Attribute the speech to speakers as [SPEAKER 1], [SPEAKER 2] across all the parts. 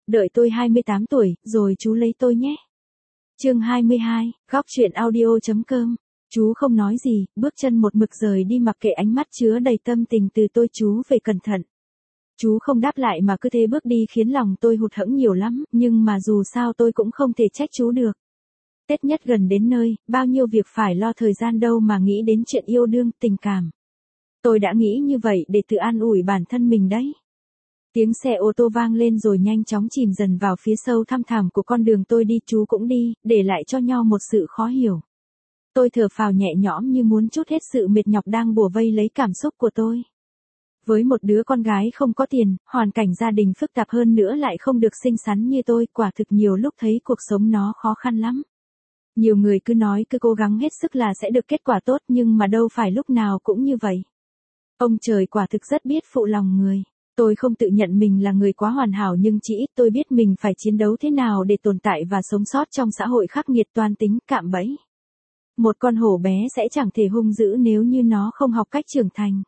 [SPEAKER 1] đợi tôi 28 tuổi, rồi chú lấy tôi nhé. Chương 22, góc truyện audio.com. Chú không nói gì, bước chân một mực rời đi mặc kệ ánh mắt chứa đầy tâm tình từ tôi. Chú về cẩn thận. Chú không đáp lại mà cứ thế bước đi khiến lòng tôi hụt hẫng nhiều lắm, nhưng mà dù sao tôi cũng không thể trách chú được. Tết nhất gần đến nơi, bao nhiêu việc phải lo, thời gian đâu mà nghĩ đến chuyện yêu đương, tình cảm. Tôi đã nghĩ như vậy để tự an ủi bản thân mình đấy. Tiếng xe ô tô vang lên rồi nhanh chóng chìm dần vào phía sâu thăm thẳm của con đường tôi đi. Chú cũng đi, để lại cho nhau một sự khó hiểu. Tôi thở phào nhẹ nhõm như muốn trút hết sự mệt nhọc đang bủa vây lấy cảm xúc của tôi. Với một đứa con gái không có tiền, hoàn cảnh gia đình phức tạp hơn nữa lại không được xinh xắn như tôi, quả thực nhiều lúc thấy cuộc sống nó khó khăn lắm. Nhiều người cứ nói cứ cố gắng hết sức là sẽ được kết quả tốt, nhưng mà đâu phải lúc nào cũng như vậy. Ông trời quả thực rất biết phụ lòng người. Tôi không tự nhận mình là người quá hoàn hảo, nhưng chỉ ít tôi biết mình phải chiến đấu thế nào để tồn tại và sống sót trong xã hội khắc nghiệt toan tính, cạm bẫy. Một con hổ bé sẽ chẳng thể hung dữ nếu như nó không học cách trưởng thành.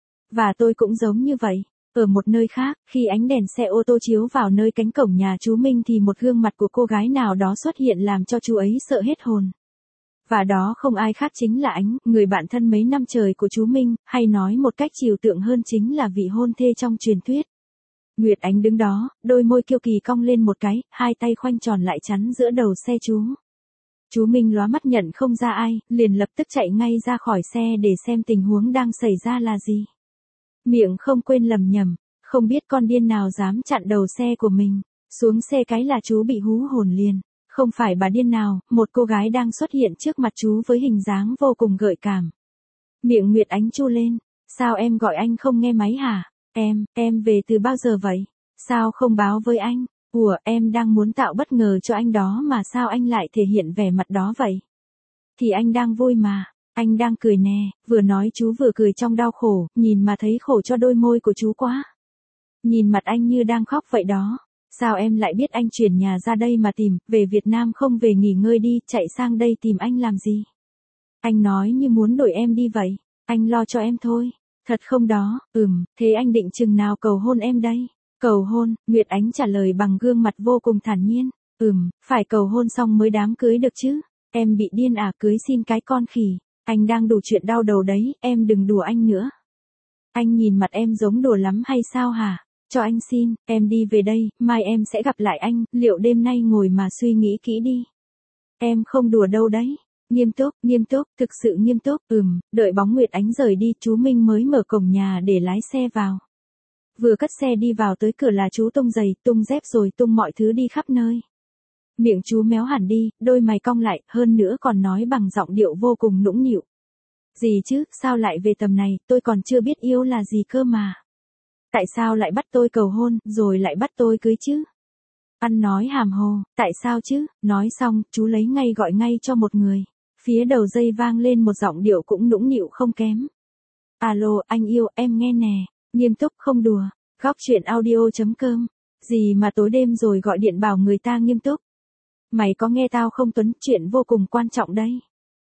[SPEAKER 1] Và tôi cũng giống như vậy. Ở một nơi khác, khi ánh đèn xe ô tô chiếu vào nơi cánh cổng nhà chú Minh thì một gương mặt của cô gái nào đó xuất hiện làm cho chú ấy sợ hết hồn. Và đó không ai khác chính là Ánh, người bạn thân mấy năm trời của chú Minh, hay nói một cách trừu tượng hơn chính là vị hôn thê trong truyền thuyết. Nguyệt Ánh đứng đó, đôi môi kiêu kỳ cong lên một cái, hai tay khoanh tròn lại chắn giữa đầu xe chú. Chú Minh lóa mắt nhận không ra ai, liền lập tức chạy ngay ra khỏi xe để xem tình huống đang xảy ra là gì. Miệng không quên lẩm nhẩm, không biết con điên nào dám chặn đầu xe của mình. Xuống xe cái là chú bị hú hồn liền. Không phải bà điên nào, một cô gái đang xuất hiện trước mặt chú với hình dáng vô cùng gợi cảm. Miệng Nguyệt Ánh chu lên, sao em gọi anh không nghe máy hả? Em về từ bao giờ vậy? Sao không báo với anh? Ủa, em đang muốn tạo bất ngờ cho anh đó mà sao anh lại thể hiện vẻ mặt đó vậy? Thì anh đang vui mà, anh đang cười nè. Vừa nói chú vừa cười trong đau khổ, nhìn mà thấy khổ cho đôi môi của chú quá. Nhìn mặt anh như đang khóc vậy đó. Sao em lại biết anh chuyển nhà ra đây mà tìm, về Việt Nam không về nghỉ ngơi đi, chạy sang đây tìm anh làm gì? Anh nói như muốn đuổi em đi vậy, anh lo cho em thôi. Thật không đó? Thế anh định chừng nào cầu hôn em đây? Cầu hôn, Nguyệt Ánh trả lời bằng gương mặt vô cùng thản nhiên. Phải cầu hôn xong mới đám cưới được chứ. Em bị điên à, cưới xin cái con khỉ. Anh đang đủ chuyện đau đầu đấy, em đừng đùa anh nữa. Anh nhìn mặt em giống đùa lắm hay sao hả? Cho anh xin, em đi về đây, mai em sẽ gặp lại anh, liệu đêm nay ngồi mà suy nghĩ kỹ đi. Em không đùa đâu đấy. Nghiêm túc, thực sự nghiêm túc. Đợi bóng Nguyệt Ánh rời đi, chú Minh mới mở cổng nhà để lái xe vào. Vừa cất xe đi vào tới cửa là chú tung giày, tung dép rồi tung mọi thứ đi khắp nơi. Miệng chú méo hẳn đi, đôi mày cong lại, hơn nữa còn nói bằng giọng điệu vô cùng nũng nịu. Gì chứ, sao lại về tầm này, tôi còn chưa biết yêu là gì cơ mà. Tại sao lại bắt tôi cầu hôn, rồi lại bắt tôi cưới chứ? Ăn nói hàm hồ, tại sao chứ? Nói xong, chú lấy ngay gọi ngay cho một người. Phía đầu dây vang lên một giọng điệu cũng nũng nịu không kém. Alo, anh yêu, em nghe nè. Nghiêm túc không đùa. Góc truyện audio.com. Gì mà tối đêm rồi gọi điện bảo người ta nghiêm túc? Mày có nghe tao không Tuấn, chuyện vô cùng quan trọng đấy.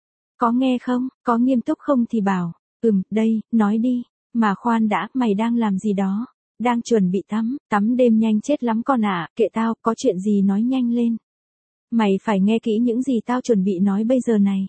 [SPEAKER 1] Có nghe không, có nghiêm túc không thì bảo. Đây, nói đi. Mà khoan đã, mày đang làm gì đó? Đang chuẩn bị tắm đêm nhanh chết lắm con ạ, kệ tao, có chuyện gì nói nhanh lên. Mày phải nghe kỹ những gì tao chuẩn bị nói bây giờ này.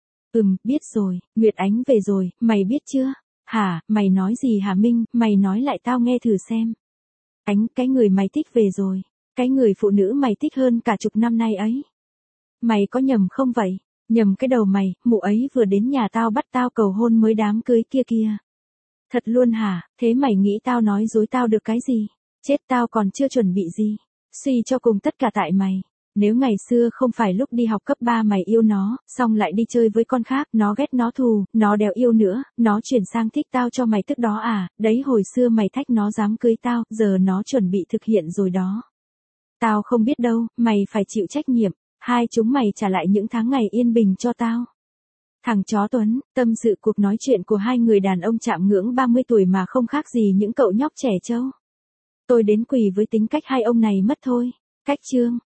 [SPEAKER 1] Biết rồi, Nguyệt Ánh về rồi, mày biết chưa? Hả, mày nói gì hả Minh, mày nói lại tao nghe thử xem. Ánh, cái người mày thích về rồi. Cái người phụ nữ mày thích hơn cả chục năm nay ấy. Mày có nhầm không vậy? Nhầm cái đầu mày, mụ ấy vừa đến nhà tao bắt tao cầu hôn mới đám cưới kia kìa. Thật luôn hả, thế mày nghĩ tao nói dối tao được cái gì? Chết, tao còn chưa chuẩn bị gì. Suy cho cùng tất cả tại mày. Nếu ngày xưa không phải lúc đi học cấp 3 mày yêu nó, xong lại đi chơi với con khác, nó ghét nó thù, nó đèo yêu nữa, nó chuyển sang thích tao cho mày tức đó à, đấy hồi xưa mày thách nó dám cưới tao, giờ nó chuẩn bị thực hiện rồi đó. Tao không biết đâu, mày phải chịu trách nhiệm, hai chúng mày trả lại những tháng ngày yên bình cho tao. Thằng chó Tuấn, tâm sự cuộc nói chuyện của hai người đàn ông chạm ngưỡng 30 tuổi mà không khác gì những cậu nhóc trẻ trâu. Tôi đến quỳ với tính cách hai ông này mất thôi. Cách chương.